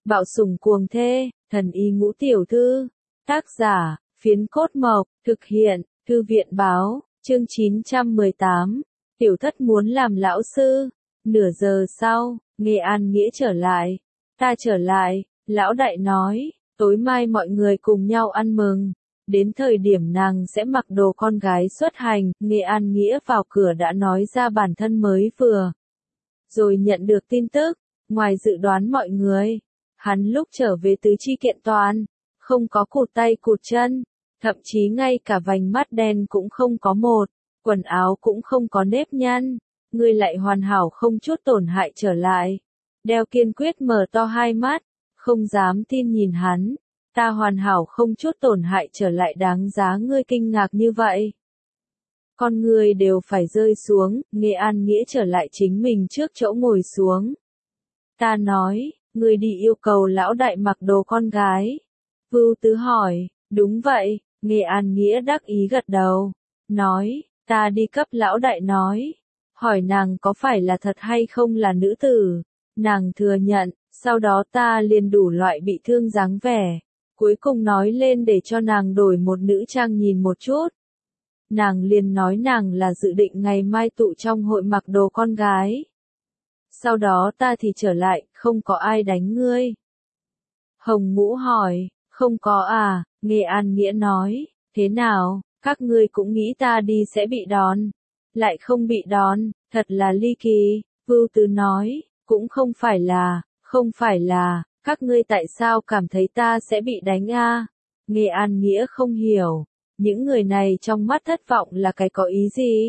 Bạo sủng cuồng thê, thần y ngũ tiểu thư. Tác giả, Phiến Cốt Mộc, thực hiện, Thư viện báo, chương 918. Tiểu thất muốn làm lão sư. Nửa giờ sau, Nghe An Nghĩa trở lại. Ta trở lại, lão đại nói, tối mai mọi người cùng nhau ăn mừng. Đến thời điểm nàng sẽ mặc đồ con gái xuất hành, Nghe An Nghĩa vào cửa đã nói ra bản thân mới vừa. Rồi nhận được tin tức, ngoài dự đoán mọi người, hắn lúc trở về tứ chi kiện toàn, không có cụt tay cụt chân, thậm chí ngay cả vành mắt đen cũng không có một, quần áo cũng không có nếp nhăn, người lại hoàn hảo không chút tổn hại trở lại. Đeo kiên quyết mở to hai mắt, không dám tin nhìn hắn. Ta hoàn hảo không chút tổn hại trở lại đáng giá ngươi kinh ngạc như vậy. Con người đều phải rơi xuống, Nghe An Nghĩa trở lại chính mình trước chỗ ngồi xuống. Ta nói, ngươi đi yêu cầu lão đại mặc đồ con gái. Vưu Tứ hỏi, đúng vậy, Nghe An Nghĩa đắc ý gật đầu. Nói, ta đi cấp lão đại nói. Hỏi nàng có phải là thật hay không là nữ tử. Nàng thừa nhận, sau đó ta liền đủ loại bị thương dáng vẻ. Cuối cùng nói lên để cho nàng đổi một nữ trang nhìn một chút. Nàng liền nói nàng là dự định ngày mai tụ trong hội mặc đồ con gái. Sau đó ta thì trở lại, không có ai đánh ngươi. Hồng Ngũ hỏi, không có à, Nghe An Nghĩa nói, thế nào, các ngươi cũng nghĩ ta đi sẽ bị đòn. Lại không bị đòn, thật là ly kỳ, Vưu Tứ nói, cũng không phải là, các ngươi tại sao cảm thấy ta sẽ bị đánh a? Nghe An Nghĩa không hiểu, những người này trong mắt thất vọng là cái có ý gì?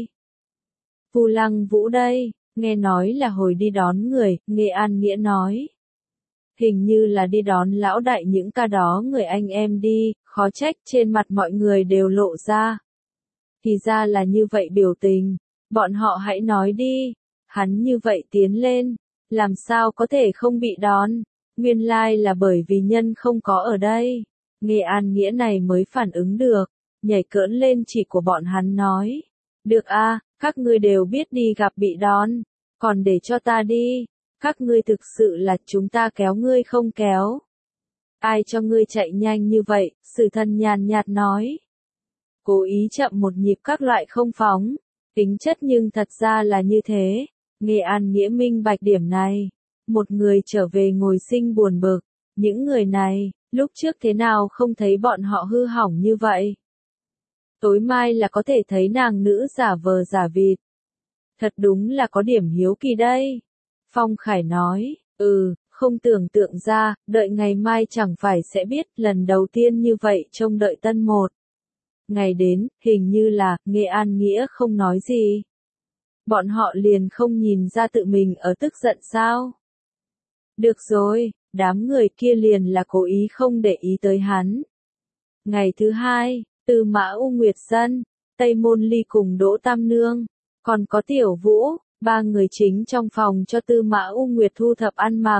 Vu Lăng Vũ đây, nghe nói là hồi đi đón người, Nghe An Nghĩa nói. Hình như là đi đón lão đại những ca đó người anh em đi, khó trách trên mặt mọi người đều lộ ra. Thì ra là như vậy biểu tình, bọn họ hãy nói đi, hắn như vậy tiến lên, làm sao có thể không bị đón, nguyên lai là bởi vì nhân không có ở đây. Nghe An Nghĩa này mới phản ứng được, nhảy cỡn lên chỉ của bọn hắn nói. Được a, các ngươi đều biết đi gặp bị đón, còn để cho ta đi, các ngươi thực sự là chúng ta kéo ngươi không kéo. Ai cho ngươi chạy nhanh như vậy, Sử Thần nhàn nhạt nói. Cố ý chậm một nhịp các loại không phóng, tính chất nhưng thật ra là như thế. Nghe An Nghĩa minh bạch điểm này. Một người trở về ngồi sinh buồn bực. Những người này, lúc trước thế nào không thấy bọn họ hư hỏng như vậy. Tối mai là có thể thấy nàng nữ giả vờ giả vịt. Thật đúng là có điểm hiếu kỳ đây. Phong Khải nói, không tưởng tượng ra, đợi ngày mai chẳng phải sẽ biết, lần đầu tiên như vậy trông đợi tân một. Ngày đến, hình như là, Nghe An Nghĩa không nói gì. Bọn họ liền không nhìn ra tự mình ở tức giận sao? Được rồi, đám người kia liền là cố ý không để ý tới hắn. Ngày thứ hai, Tư Mã U Nguyệt Sân, Tây Môn Ly cùng Đỗ Tam Nương, còn có Tiểu Vũ, ba người chính trong phòng cho Tư Mã U Nguyệt thu thập ăn mặc.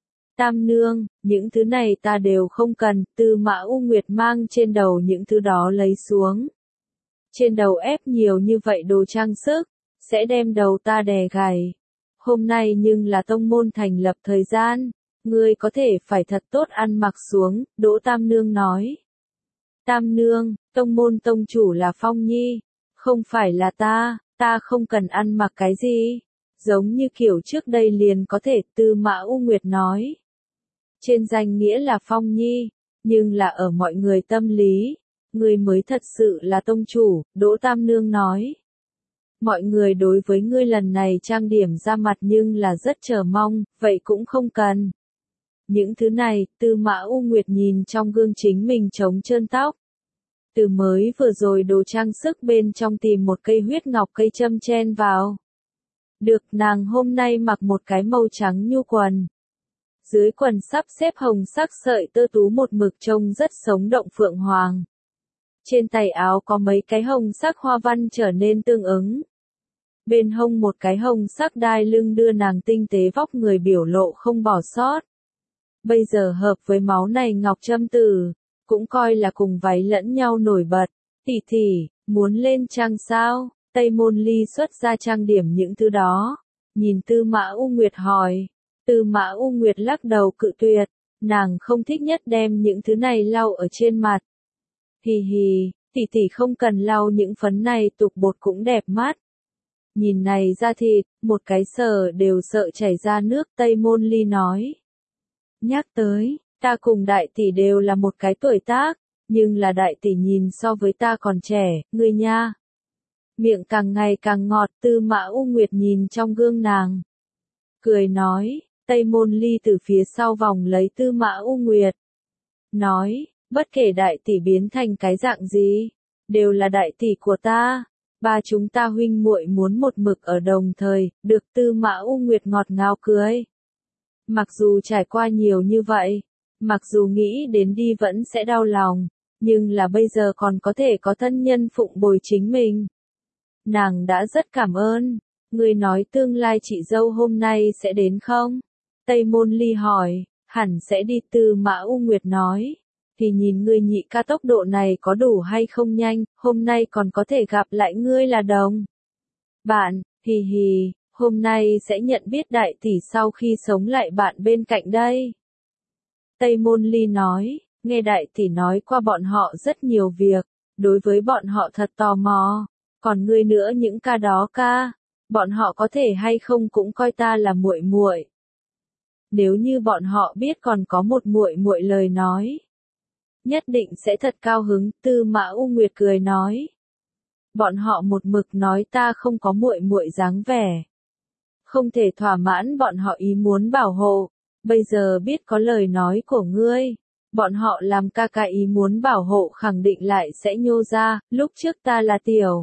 Tam Nương, những thứ này ta đều không cần, Tư Mã U Nguyệt mang trên đầu những thứ đó lấy xuống. Trên đầu ép nhiều như vậy đồ trang sức, sẽ đem đầu ta đè gầy. Hôm nay nhưng là tông môn thành lập thời gian, ngươi có thể phải thật tốt ăn mặc xuống, Đỗ Tam Nương nói. Tam Nương, tông môn tông chủ là Phong Nhi, không phải là ta không cần ăn mặc cái gì, giống như kiểu trước đây liền có thể, Tư Mã U Nguyệt nói. Trên danh nghĩa là Phong Nhi, nhưng là ở mọi người tâm lý, ngươi mới thật sự là tông chủ, Đỗ Tam Nương nói. Mọi người đối với ngươi lần này trang điểm ra mặt nhưng là rất chờ mong, vậy cũng không cần. Những thứ này, Tư Mã U Nguyệt nhìn trong gương chính mình trống trơn tóc. Từ mới vừa rồi đồ trang sức bên trong tìm một cây huyết ngọc cây châm chen vào. Được, nàng hôm nay mặc một cái màu trắng nhu quần. Dưới quần sắp xếp hồng sắc sợi tơ tú một mực trông rất sống động phượng hoàng. Trên tay áo có mấy cái hồng sắc hoa văn trở nên tương ứng. Bên hông một cái hồng sắc đai lưng đưa nàng tinh tế vóc người biểu lộ không bỏ sót. Bây giờ hợp với máu này ngọc trâm tử, cũng coi là cùng váy lẫn nhau nổi bật. Tỷ, muốn lên trang sao? Tây Môn Ly xuất ra trang điểm những thứ đó. Nhìn Tư Mã U Nguyệt hỏi. Tư Mã U Nguyệt lắc đầu cự tuyệt. Nàng không thích nhất đem những thứ này lau ở trên mặt. Hì hì, tỷ tỷ không cần lau những phấn này, tục bột cũng đẹp mắt. Nhìn này da thịt, một cái sờ đều sợ chảy ra nước, Tây Môn Ly nói. Nhắc tới, ta cùng đại tỷ đều là một cái tuổi tác, nhưng là đại tỷ nhìn so với ta còn trẻ, ngươi nha. Miệng càng ngày càng ngọt, Tư Mã U Nguyệt nhìn trong gương nàng. Cười nói, Tây Môn Ly từ phía sau vòng lấy Tư Mã U Nguyệt. Nói, bất kể đại tỷ biến thành cái dạng gì, đều là đại tỷ của ta. Ba chúng ta huynh muội muốn một mực ở đồng thời, được Tư Mã U Nguyệt ngọt ngào cười. Mặc dù trải qua nhiều như vậy, mặc dù nghĩ đến đi vẫn sẽ đau lòng, nhưng là bây giờ còn có thể có thân nhân phụng bồi chính mình. Nàng đã rất cảm ơn. Ngươi nói tương lai chị dâu hôm nay sẽ đến không? Tây Môn Ly hỏi, hẳn sẽ đi, Tư Mã U Nguyệt nói. Thì nhìn ngươi nhị ca tốc độ này có đủ hay không nhanh, hôm nay còn có thể gặp lại ngươi là đồng. Bạn, hì hì, hôm nay sẽ nhận biết đại tỷ sau khi sống lại bạn bên cạnh đây. Tây Môn Ly nói, nghe đại tỷ nói qua bọn họ rất nhiều việc, đối với bọn họ thật tò mò. Còn ngươi nữa, những ca đó ca, bọn họ có thể hay không cũng coi ta là muội muội. Nếu như bọn họ biết còn có một muội muội lời nói, nhất định sẽ thật cao hứng, Tư Mã U Nguyệt cười nói. Bọn họ một mực nói ta không có muội muội dáng vẻ, không thể thỏa mãn bọn họ ý muốn bảo hộ, bây giờ biết có lời nói của ngươi, bọn họ làm ca ca ý muốn bảo hộ khẳng định lại sẽ nhô ra, lúc trước ta là tiểu.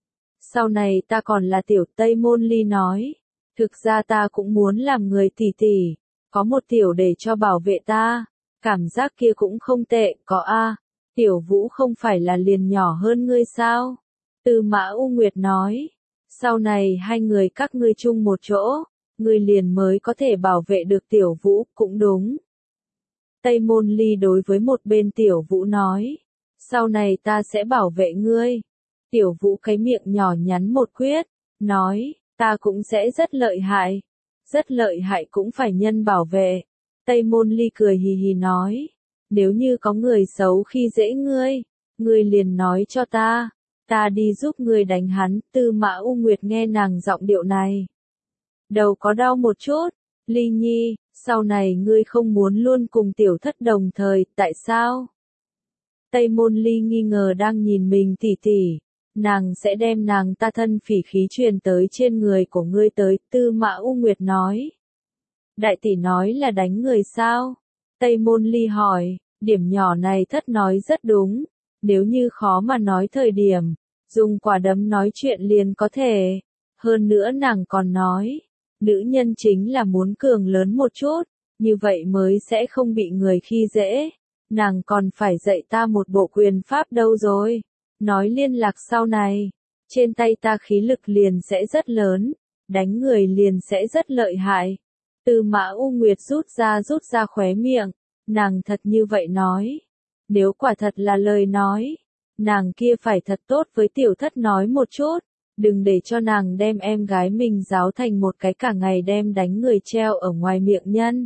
Sau này ta còn là tiểu, Tây Môn Ly nói. Thực ra ta cũng muốn làm người tỷ tỷ, có một tiểu để cho bảo vệ ta. Cảm giác kia cũng không tệ, có a. Tiểu Vũ không phải là liền nhỏ hơn ngươi sao? Tư Mã U Nguyệt nói. Sau này hai người các ngươi chung một chỗ, ngươi liền mới có thể bảo vệ được Tiểu Vũ, cũng đúng. Tây Môn Ly đối với một bên Tiểu Vũ nói. Sau này ta sẽ bảo vệ ngươi. Tiểu Vũ cái miệng nhỏ nhắn một quyết, nói, ta cũng sẽ rất lợi hại. Rất lợi hại cũng phải nhân bảo vệ. Tây Môn Ly cười hì hì nói, nếu như có người xấu khi dễ ngươi liền nói cho ta đi giúp ngươi đánh hắn. Tư Mã U Nguyệt nghe nàng giọng điệu này. Đầu có đau một chút, Ly Nhi, sau này ngươi không muốn luôn cùng tiểu thất đồng thời, tại sao? Tây Môn Ly nghi ngờ đang nhìn mình tỉ tỉ. Nàng sẽ đem nàng ta thân phỉ khí truyền tới trên người của ngươi tới, Tư Mã U Nguyệt nói. Đại tỷ nói là đánh người sao? Tây Môn Ly hỏi, điểm nhỏ này thất nói rất đúng, nếu như khó mà nói thời điểm, dùng quả đấm nói chuyện liền có thể. Hơn nữa nàng còn nói, nữ nhân chính là muốn cường lớn một chút, như vậy mới sẽ không bị người khi dễ. Nàng còn phải dạy ta một bộ quyền pháp đâu rồi. Nói liên lạc sau này, trên tay ta khí lực liền sẽ rất lớn, đánh người liền sẽ rất lợi hại. Tư Mã U Nguyệt rút ra khóe miệng, nàng thật như vậy nói. Nếu quả thật là lời nói, nàng kia phải thật tốt với tiểu thất nói một chút, đừng để cho nàng đem em gái mình giáo thành một cái cả ngày đem đánh người treo ở ngoài miệng nhân.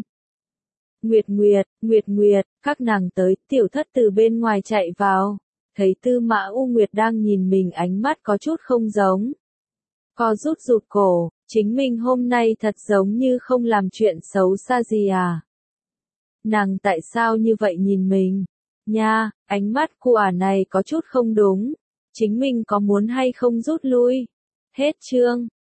Nguyệt, các nàng tới, tiểu thất từ bên ngoài chạy vào. Thấy Tư Mã U Nguyệt đang nhìn mình, ánh mắt có chút không giống. Co rụt cổ, chính mình hôm nay thật giống như không làm chuyện xấu xa gì à. Nàng tại sao như vậy nhìn mình? Nha, ánh mắt của ả này có chút không đúng. Chính mình có muốn hay không rút lui? Hết chương.